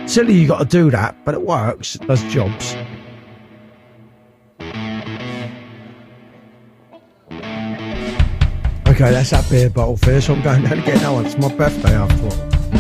Silly you got to do that, but it works. It does jobs. Okay, that's that beer bottle for you, so I'm going down to get that one. It's my birthday after all.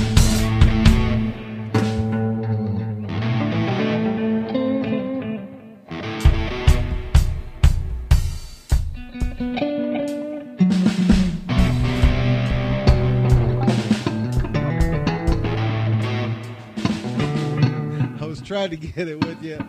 I was trying to get it with you.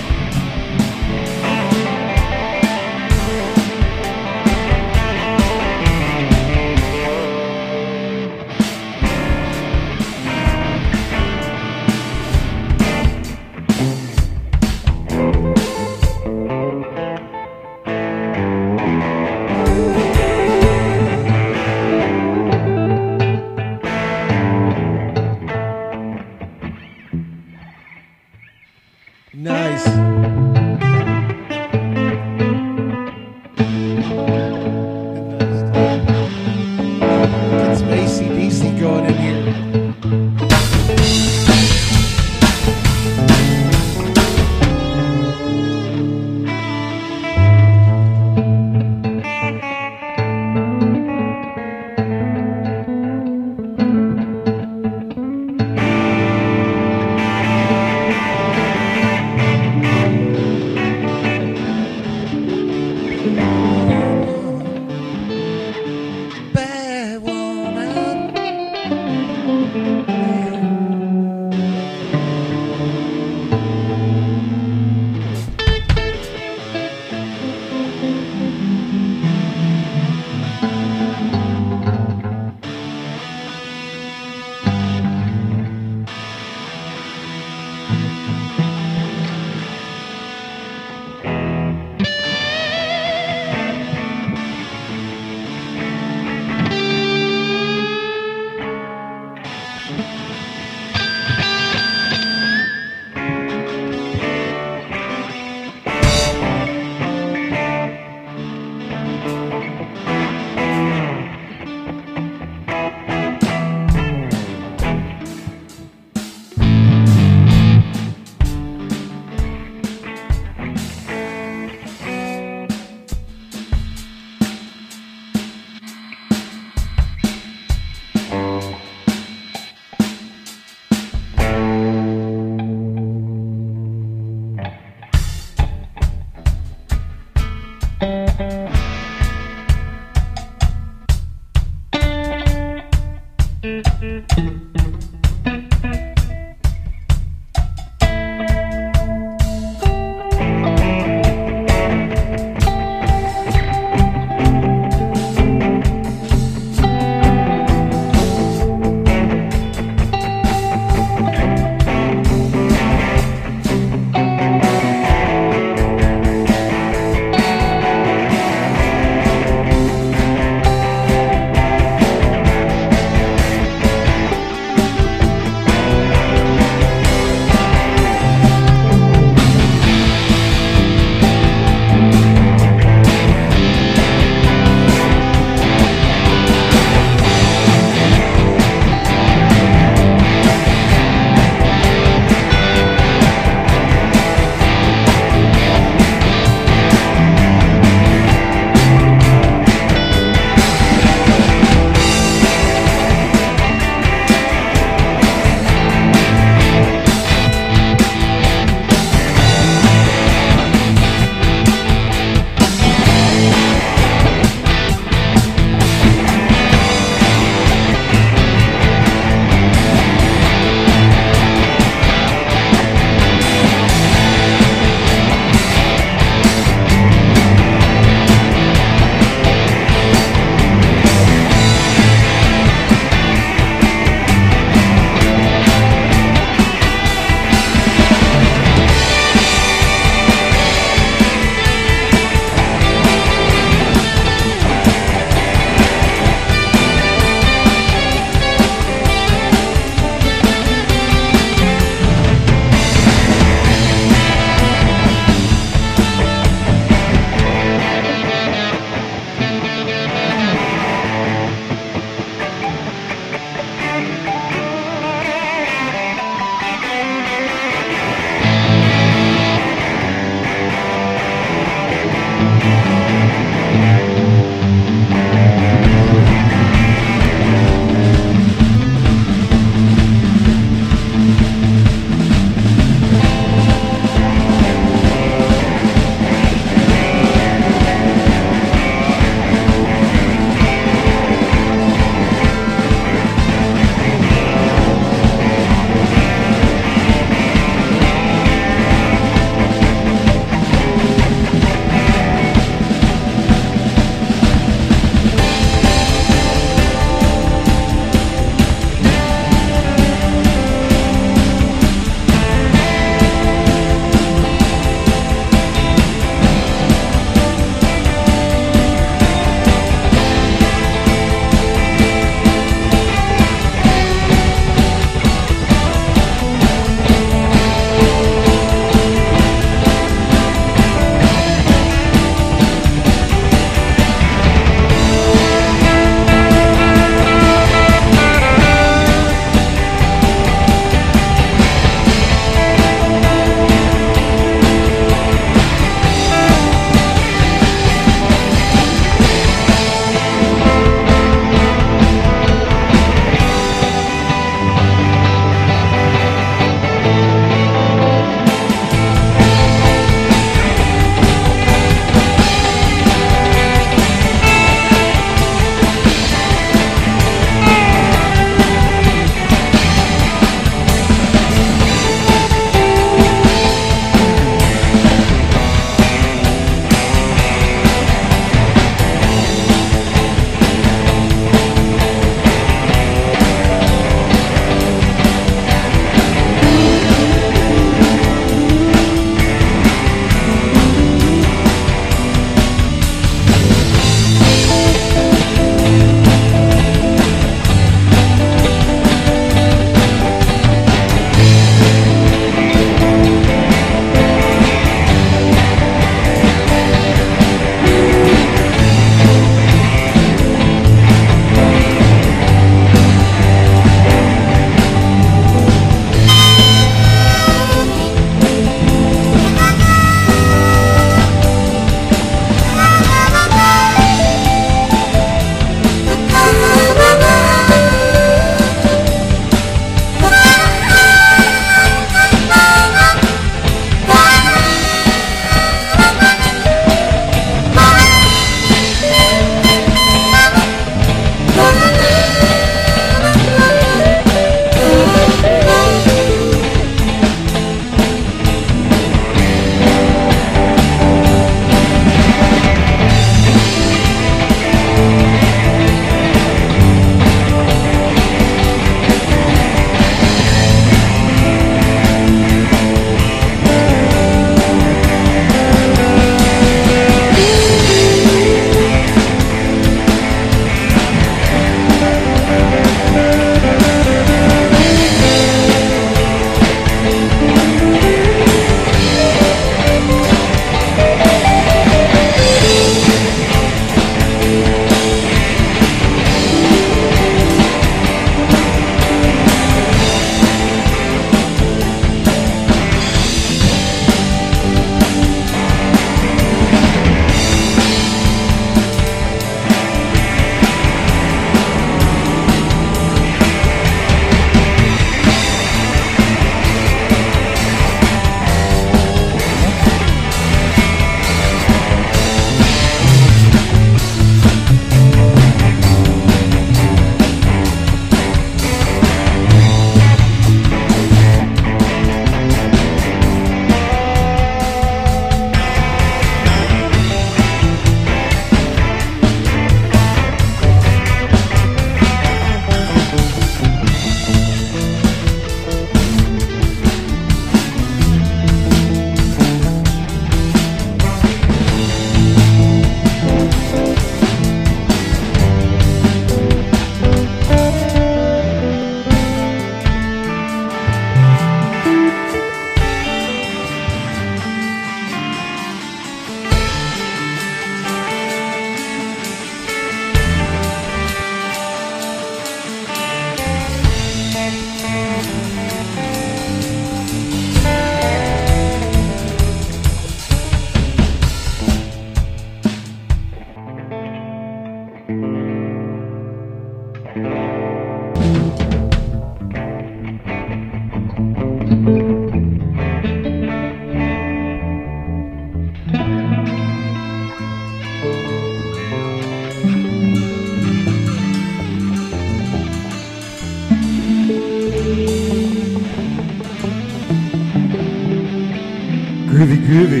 Groovy, groovy.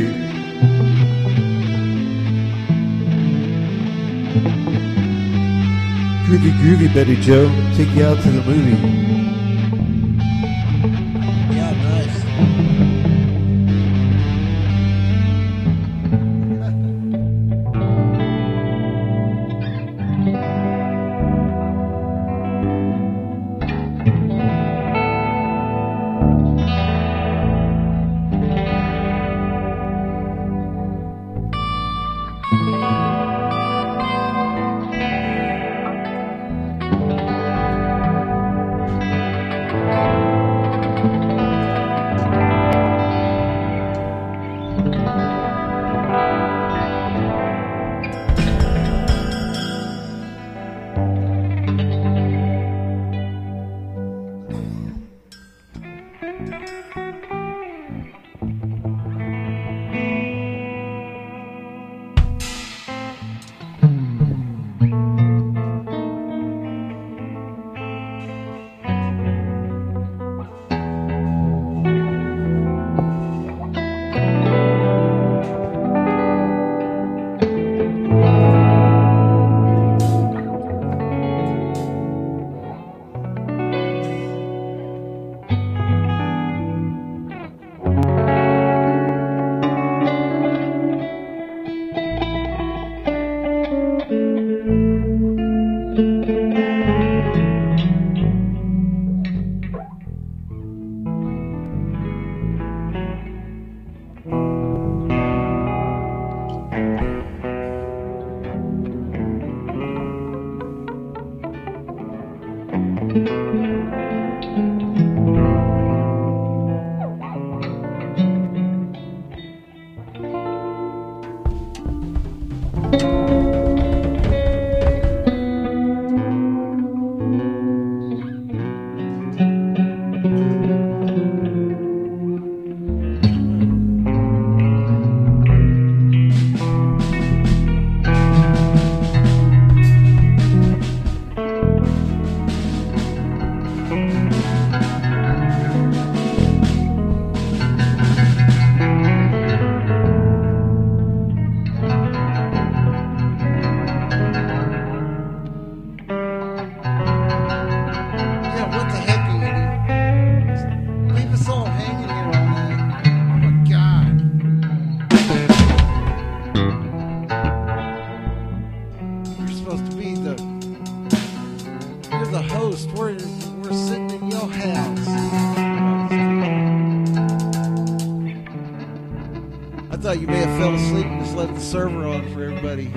Groovy, groovy, Betty Joe. Take you out to the movie. Yeah, nice. Server on for everybody.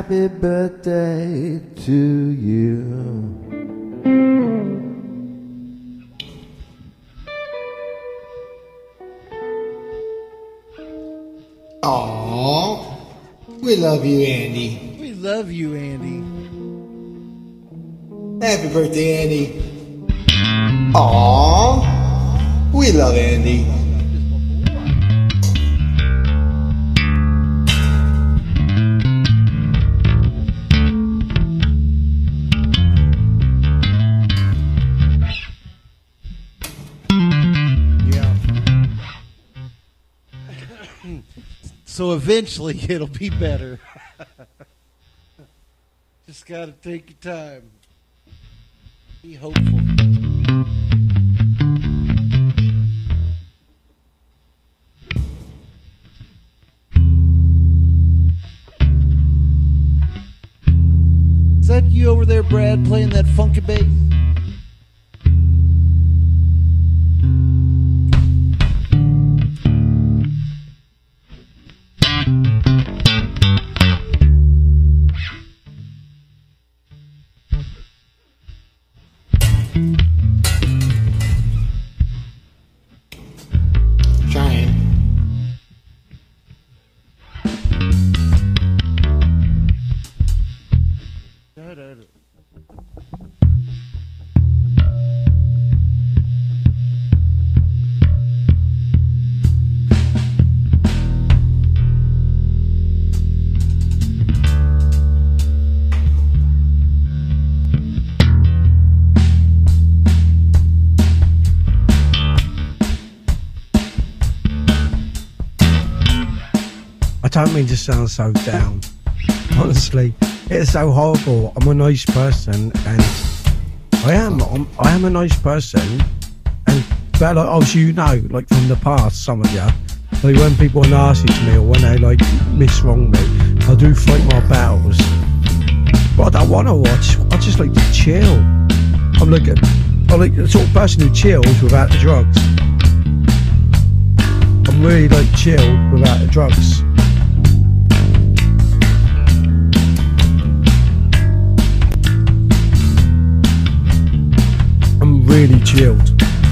Happy birthday to you. Aww, we love you, Andy. We love you, Andy. Happy birthday, Andy. Aww, we love Andy. So eventually it'll be better. Just gotta take your time. Be hopeful. Is that you over there, Brad, playing that funky bass? Trying. I don't mean to sound so down. Honestly, it's so horrible. I'm a nice person, and I am a nice person. And but like, obviously, you know, like from the past, some of you, like when people are nasty to me or when they like miswrong me, I do fight my battles. But I don't want to watch. I just like to chill. I'm like the sort of person who chills without the drugs. I'm really like chilled without the drugs. I'm really chilled.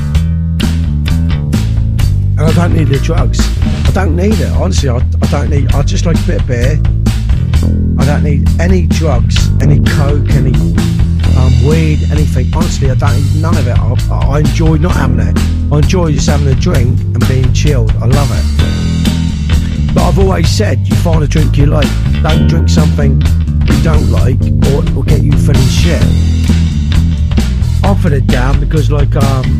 And I don't need the drugs. I don't need it. Honestly, I don't need. I just like a bit of beer. I don't need any drugs, any coke, any weed, anything. Honestly, I don't need none of it. I enjoy not having it. I enjoy just having a drink and being chilled. I love it. But I've always said, you find a drink you like. Don't drink something you don't like, or it will get you feeling shit. I'll put it down because, like,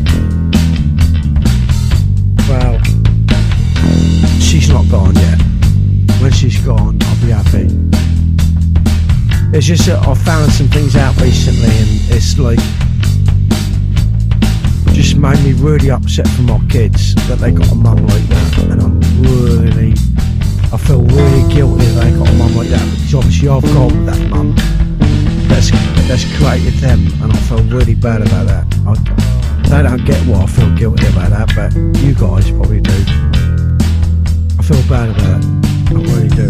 well, she's not gone yet. When she's gone, I'll be happy. It's just that I've found some things out recently, and it's like just made me really upset for my kids that they got a mum like that, and I feel really guilty that they got a mum like that, because obviously I've got that mum that's created them, and I feel really bad about that. They don't get what I feel guilty about that, but you guys probably do. I feel bad about it. I really do.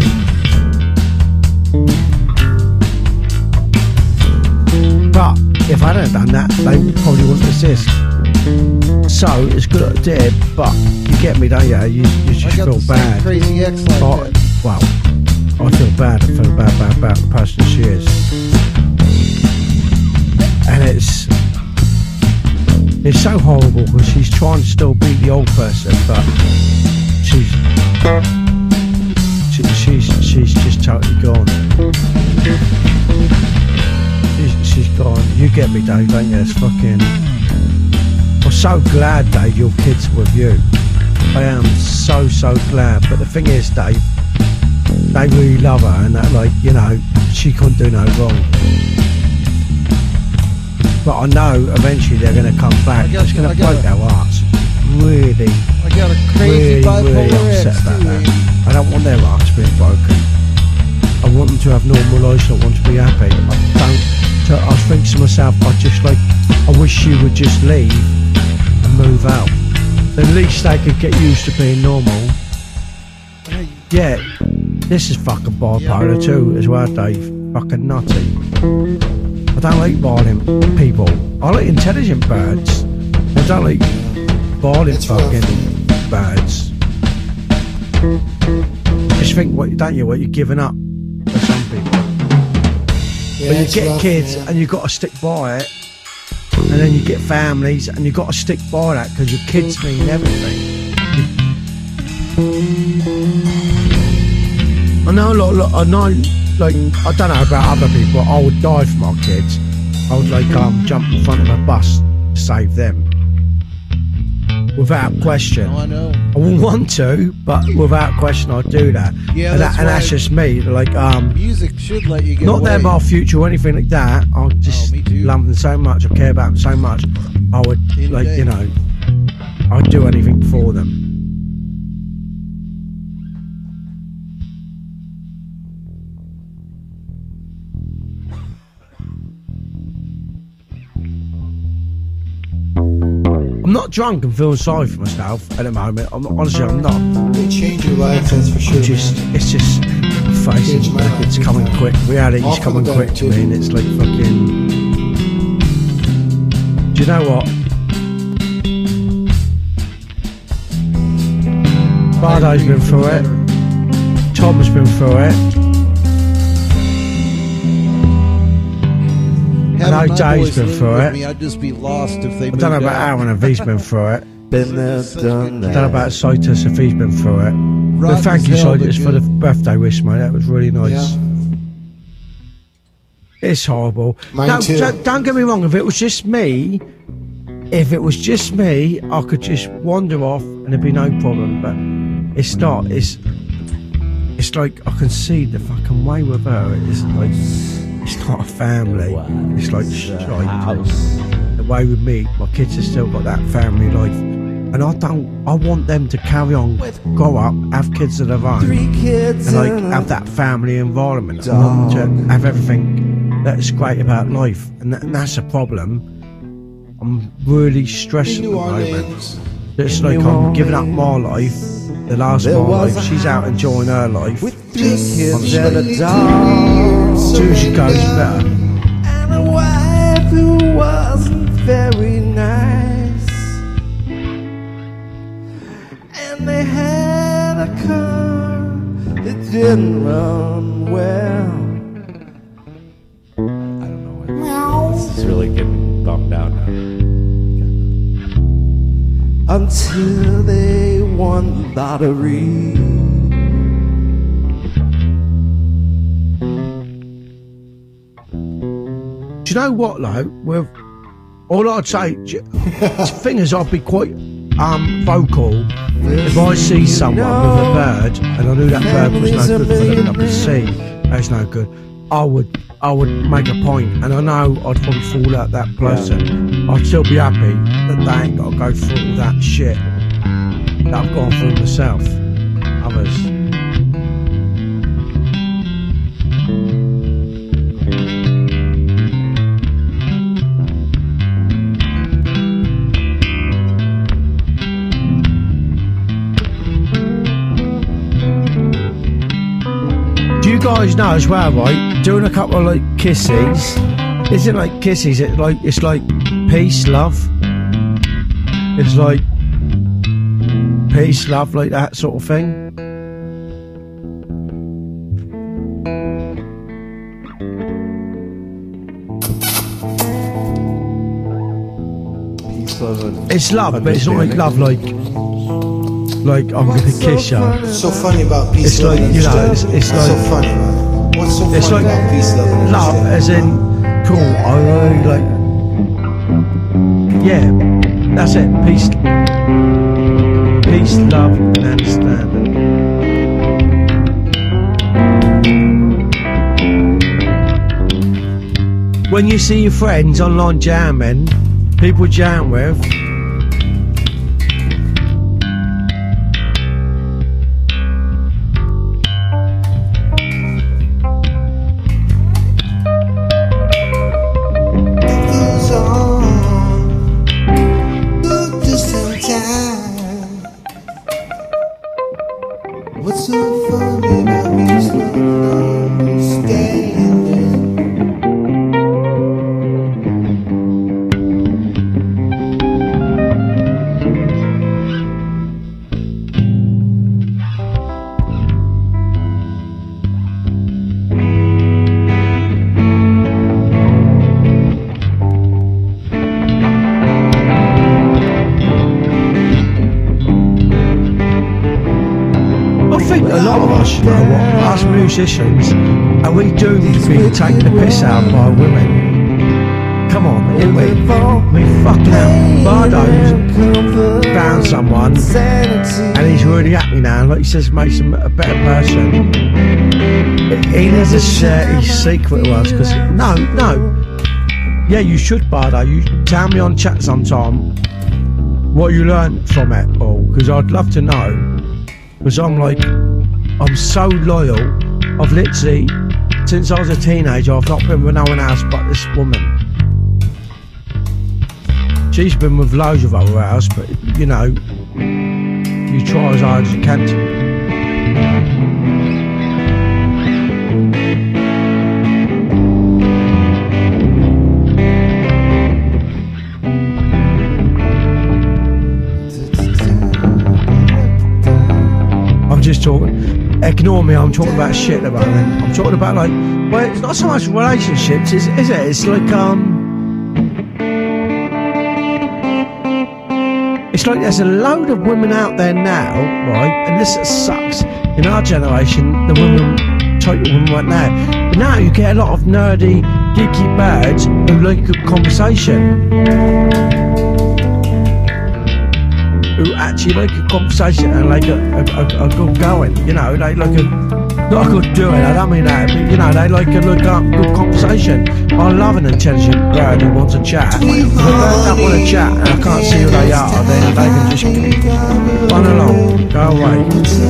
But if I hadn't done that, they probably wouldn't exist. So it's good that I did, but you get me, don't you? You just feel bad. Crazy ex like that. Well, I feel bad. I feel bad about the person she is, and it's so horrible because she's trying to still be the old person, but she's just totally gone. She's gone. You get me, Dave, don't you? It's fucking. I'm so glad, Dave, your kids are with you. I am so glad. But the thing is, Dave, they really love her, and that, like, you know, she couldn't do no wrong. But I know eventually they're going to come back. It's going to break their hearts. Really, I got a crazy bipolar really upset ex about too, that. Andy. I don't want their hearts being broken. I want them to have normal lives. I want them to be happy. I think to myself, I wish you would just leave and move out. At least they could get used to being normal. Hey, Yeah, this is fucking bipolar too as well, Dave. fucking nutty. I don't like violent people. I like intelligent birds. I don't like violent It's fucking birds. Just think what you're giving up for some people. Yeah, But you it's get rough, kids man. and you've got to stick by it, and then you get families and you've got to stick by that because your kids mean everything. I know a lot, I know, like, I don't know about other people, I would die for my kids. I would like jump in front of a bus to save them. Without question. No, I know. I wouldn't want to, but without question I'd do that. Yeah, and, that's that's why- just me. Like Music should let you get not away. that about future or anything like that. I just me too. love them so much, I care about them so much. I would Any like, day. you know, I'd do anything for them. I'm not drunk and feeling sorry for myself at the moment. Honestly, I'm not. They change your life, that's for sure. It's just facing Change my like life it's big coming time. quick. Reality's All for coming the better, quick to too. me, and it's like fucking. Do you know what? Bardo's been through it. Tom's been through it. I know Having my Dave's boys been live through with it. me, I'd just be lost if they I don't know moved about out. Aaron if he's been through it. Been there, done I don't know about that. Citus if he's been through it. But Rotten thank you, as hell, but Citus, for the good. birthday wish, mate. That was really nice. Yeah. It's horrible. Mine No, too. don't get me wrong. If it was just me, I could just wander off and there'd be no problem. But it's not. It's like I can see the fucking way with her. It's like it's not a family. It's like the way with me. My kids have still got that family life, and I want them to carry on, grow up, have kids of their own. 3 kids And like and have that family environment. I want them to have everything that's great about life, and that's a problem. I'm really stressed In at the New moment. Orleans. It's like I'm giving up my life, the last There of my was life. a She's out enjoying her life. with 3 kids Honestly. and a dog. As soon as she goes better. And a wife who wasn't very nice. And they had a car that didn't run well. I don't know. This is really getting bummed out now. Until they won the lottery. Do you know what, though? With all I'd say, the thing is, I'd be quite vocal if I see someone with a bird and I knew that bird was no good for them, and I could see that's no good. I would make a point, and I know I'd probably fall out that person. I'd still be happy that they ain't got to go through all that shit that I've gone through myself. Others. Do you guys know as well, right? Doing a couple of like kisses, isn't like kisses. It's like peace, love. It's like peace, love, like that sort of thing. Peace, love, and It's love, but it's not like love, like I'm gonna kiss you. What's so funny about peace, It's love, like, and you know, understanding? it's What's so like- funny about it? What's so It's funny like about peace, love, and love, understanding? as in cool. I really like. Yeah, that's it. Peace, love, and understanding. When you see your friends online jamming, people jam with. Goes on through distant time. What's so funny about peace, love, and understanding? think a lot of us, you know what, us musicians, and we do need to be taking the piss out by women. Come on, ain't we? I mean, fucking hell. Bardo's found someone, and he's really happy now. Like he says, makes him a better person. He needs to share his secret with us, because no. Yeah, you should, Bardo. You tell me on chat sometime what you learned from it all, because I'd love to know. Because I'm so loyal. I've literally, since I was a teenager, I've not been with no one else but this woman. She's been with loads of other else, but you know, you try as hard as you can to. I'm just talking, ignore me, I'm talking about shit at the moment. I'm talking about, like, well, it's not so much relationships, is it? It's like, it's like there's a load of women out there now, right? And this sucks. In our generation, the women, type of women right now. But now you get a lot of nerdy, geeky birds who like a conversation. Who actually like a conversation and like a good going. You know, they like a, not a good doing, I don't mean that, but you know, they like a good conversation. I love an intelligent bird who wants to chat. If a bird don't want to chat and I can't see who they are, then they can just run along, go away.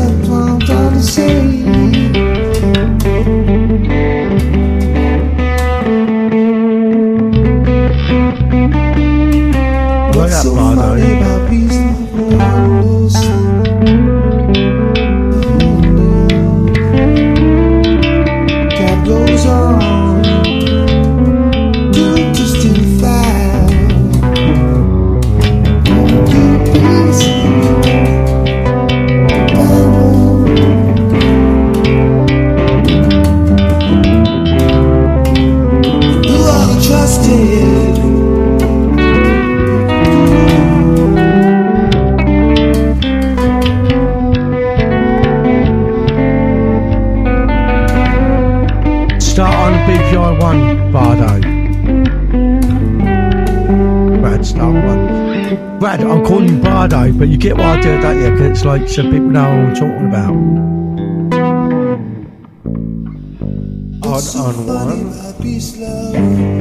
Look at that, Bardo. Goes on to distant fire. You are trusted. Start on BPI 1, Bardo. Brad, start one. Brad, I'm calling you Bardo, but you get what I do, don't you? Because it's like, so people know what I'm talking about. On one.